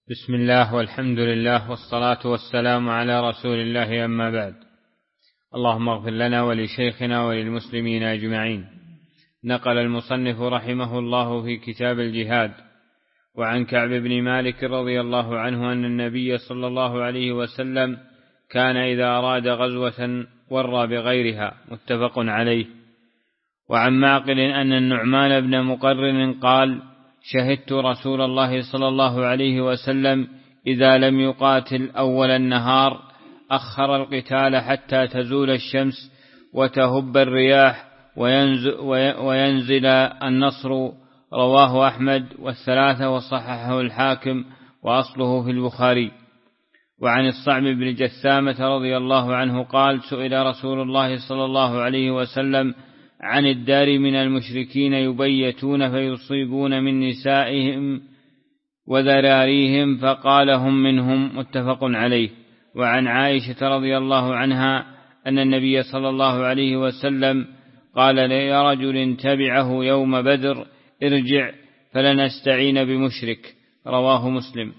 بسم الله والحمد لله والصلاة والسلام على رسول الله، أما بعد. اللهم اغفر لنا ولشيخنا وللمسلمين أجمعين. نقل المصنف رحمه الله في كتاب الجهاد وعن كعب بن مالك رضي الله عنه أن النبي صلى الله عليه وسلم كان إذا أراد غزوة ورى بغيرها، متفق عليه. وعن معقل أن النعمان بن مقرن قال: شهدت رسول الله صلى الله عليه وسلم إذا لم يقاتل أول النهار أخر القتال حتى تزول الشمس وتهب الرياح وينزل النصر. رواه أحمد والثلاثة وصححه الحاكم وأصله في البخاري. وعن الصعب بن جثامة رضي الله عنه قال: سئل رسول الله صلى الله عليه وسلم عن الدار من المشركين يبيتون فيصيبون من نسائهم وذراريهم، فقال: هم منهم، متفق عليه. وعن عائشة رضي الله عنها أن النبي صلى الله عليه وسلم قال لرجل تبعه يوم بدر: ارجع فلنستعين بمشرك. رواه مسلم.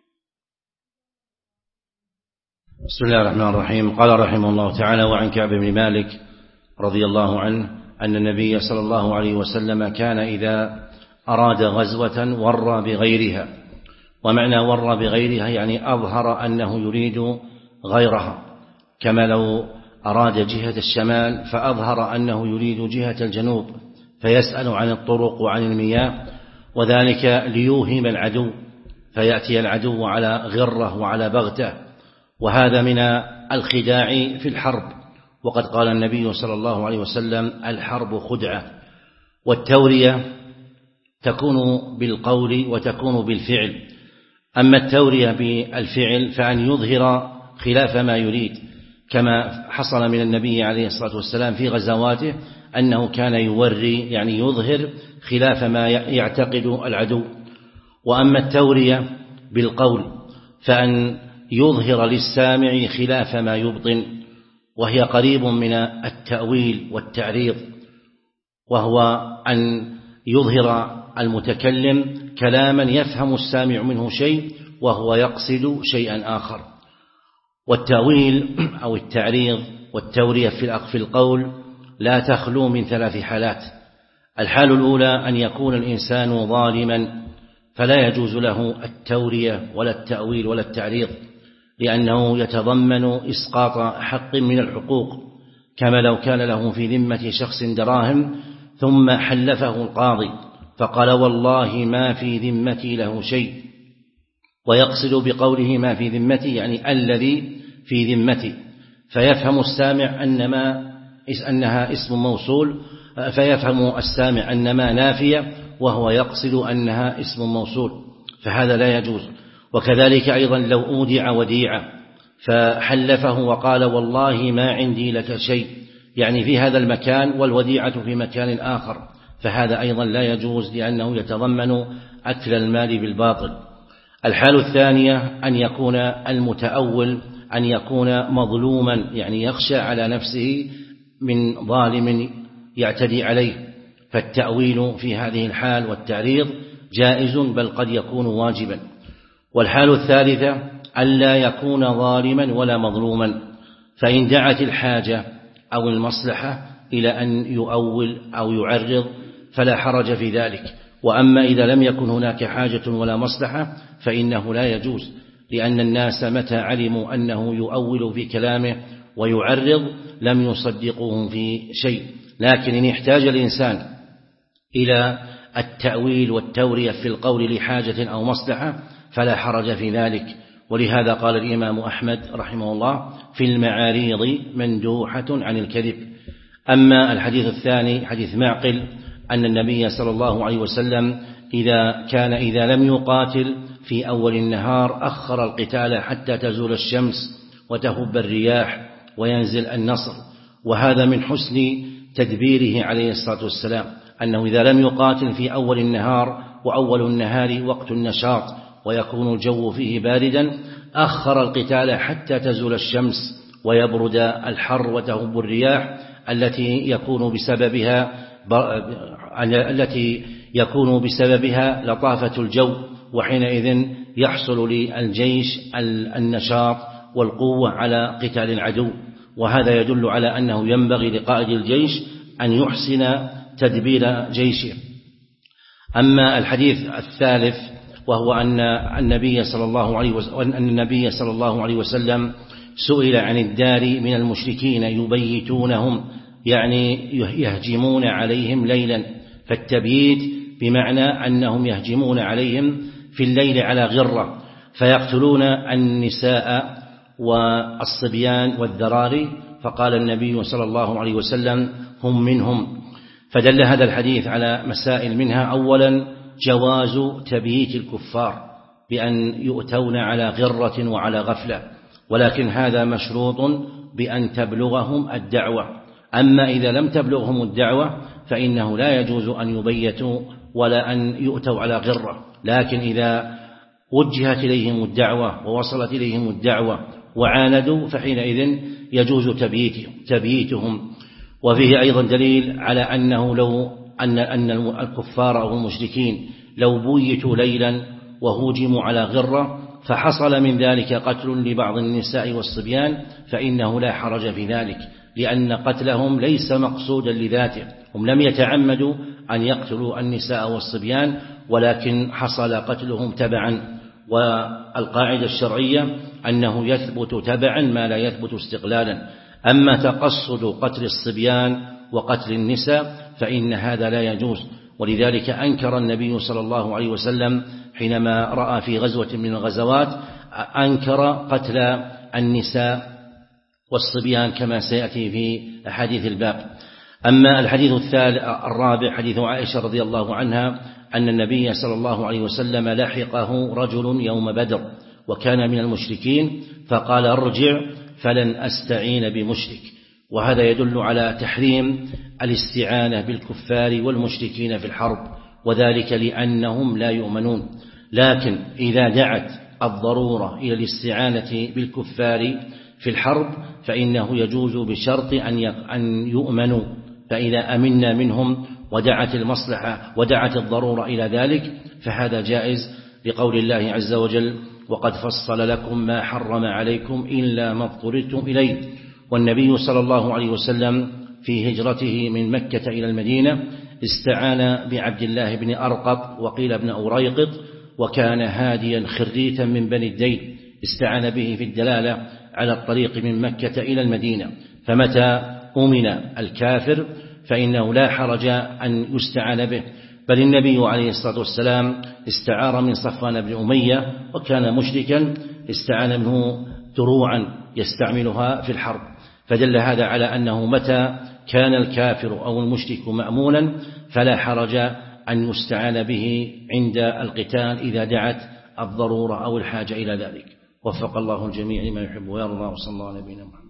بسم الله الرحمن الرحيم. قال رحمه الله تعالى: وعن كعب بن مالك رضي الله عنه أن النبي صلى الله عليه وسلم كان إذا أراد غزوة ورى بغيرها. ومعنى ورى بغيرها يعني أظهر أنه يريد غيرها، كما لو أراد جهة الشمال فأظهر أنه يريد جهة الجنوب، فيسأل عن الطرق وعن المياه، وذلك ليوهم العدو، فيأتي العدو على غره وعلى بغته، وهذا من الخداع في الحرب. وقد قال النبي صلى الله عليه وسلم: الحرب خدعة. والتورية تكون بالقول وتكون بالفعل. أما التورية بالفعل فأن يظهر خلاف ما يريد، كما حصل من النبي عليه الصلاة والسلام في غزواته أنه كان يوري، يعني يظهر خلاف ما يعتقد العدو. وأما التورية بالقول فأن يظهر للسامع خلاف ما يبطن، وهي قريب من التأويل والتعريض، وهو أن يظهر المتكلم كلاما يفهم السامع منه شيء وهو يقصد شيئا آخر. والتأويل أو التعريض والتورية في القول لا تخلو من ثلاث حالات. الحال الأولى أن يكون الإنسان ظالما، فلا يجوز له التورية ولا التأويل ولا التعريض، لأنه يتضمن إسقاط حق من الحقوق، كما لو كان له في ذمة شخص دراهم ثم حلفه القاضي فقال: والله ما في ذمتي له شيء، ويقصد بقوله ما في ذمتي يعني الذي في ذمتي، فيفهم السامع أنها اسم موصول، فيفهم السامع أن ما نافية وهو يقصد أنها اسم موصول، فهذا لا يجوز. وكذلك أيضا لو أودع وديعة فحلفه وقال: والله ما عندي لك شيء، يعني في هذا المكان والوديعة في مكان آخر، فهذا أيضا لا يجوز، لأنه يتضمن أكل المال بالباطل. الحال الثانية أن يكون المتأول أن يكون مظلوما، يعني يخشى على نفسه من ظالم يعتدي عليه، فالتأويل في هذه الحال والتعريض جائز، بل قد يكون واجبا. والحال الثالثة ألا يكون ظالما ولا مظلوما، فإن دعت الحاجة أو المصلحة إلى أن يؤول أو يعرض فلا حرج في ذلك. وأما إذا لم يكن هناك حاجة ولا مصلحة فإنه لا يجوز، لأن الناس متى علموا أنه يؤول في كلامه ويعرض لم يصدقوه في شيء. لكن إن احتاج الإنسان إلى التأويل والتورية في القول لحاجة أو مصلحة فلا حرج في ذلك. ولهذا قال الإمام أحمد رحمه الله: في المعاريض مندوحة عن الكذب. أما الحديث الثاني حديث معقل أن النبي صلى الله عليه وسلم إذا لم يقاتل في أول النهار أخر القتال حتى تزول الشمس وتهب الرياح وينزل النصر. وهذا من حسن تدبيره عليه الصلاة والسلام، أنه إذا لم يقاتل في أول النهار، وأول النهار وقت النشاط ويكون الجو فيه باردا، أخر القتال حتى تزول الشمس ويبرد الحر وتهب الرياح التي يكون بسببها لطافة الجو، وحينئذ يحصل للجيش النشاط والقوة على قتال العدو، وهذا يدل على أنه ينبغي لقائد الجيش أن يحسن تدبير جيشه. أما الحديث الثالث وهو أن النبي صلى الله عليه وسلم سئل عن الدار من المشركين يبيتونهم، يعني يهجمون عليهم ليلا، فالتبييت بمعنى أنهم يهجمون عليهم في الليل على غرة فيقتلون النساء والصبيان والذراري، فقال النبي صلى الله عليه وسلم هم منهم. فدل هذا الحديث على مسائل، منها أولا جواز تبييت الكفار بأن يؤتون على غرة وعلى غفلة، ولكن هذا مشروط بأن تبلغهم الدعوة. أما إذا لم تبلغهم الدعوة فإنه لا يجوز أن يبيتوا ولا أن يؤتوا على غرة، لكن إذا وجهت إليهم الدعوة ووصلت إليهم الدعوة وعاندوا فحينئذ يجوز تبييتهم. وفيه أيضا دليل على أنه لو أن الكفار أو المشركين لو بيتوا ليلا وهوجموا على غرة فحصل من ذلك قتل لبعض النساء والصبيان فإنه لا حرج في ذلك، لأن قتلهم ليس مقصودا لذاته، هم لم يتعمدوا أن يقتلوا النساء والصبيان، ولكن حصل قتلهم تبعا. والقاعدة الشرعية أنه يثبت تبعا ما لا يثبت استقلالا. أما تقصد قتل الصبيان وقتل النساء فإن هذا لا يجوز، ولذلك أنكر النبي صلى الله عليه وسلم حينما رأى في غزوة من الغزوات أنكر قتل النساء والصبيان كما سيأتي في أحاديث الباب. أما الحديث الرابع حديث عائشة رضي الله عنها أن النبي صلى الله عليه وسلم لحقه رجل يوم بدر وكان من المشركين فقال ارجع فلن أستعين بمشرك، وهذا يدل على تحريم الاستعانة بالكفار والمشركين في الحرب، وذلك لأنهم لا يؤمنون. لكن إذا دعت الضرورة إلى الاستعانة بالكفار في الحرب فإنه يجوز بشرط أن يؤمنوا، فإذا أمنا منهم ودعت المصلحة ودعت الضرورة إلى ذلك فهذا جائز، لقول الله عز وجل وقد فصل لكم ما حرم عليكم إلا ما اضطررتم إليه. والنبي صلى الله عليه وسلم في هجرته من مكة إلى المدينة استعان بعبد الله بن أرقط وقيل ابن أوريقط، وكان هاديا خريتا من بني الديل، استعان به في الدلالة على الطريق من مكة إلى المدينة. فمتى أمن الكافر فإنه لا حرج أن يستعان به، بل النبي عليه الصلاة والسلام استعار من صفوان بن أمية وكان مشركا، استعان منه دروعا يستعملها في الحرب. فدل هذا على أنه متى كان الكافر أو المشرك مأمونا فلا حرج أن يستعان به عند القتال إذا دعت الضرورة أو الحاجة إلى ذلك. وفق الله الجميع لما يحب ويرضى، وصلى الله على نبينا محمد.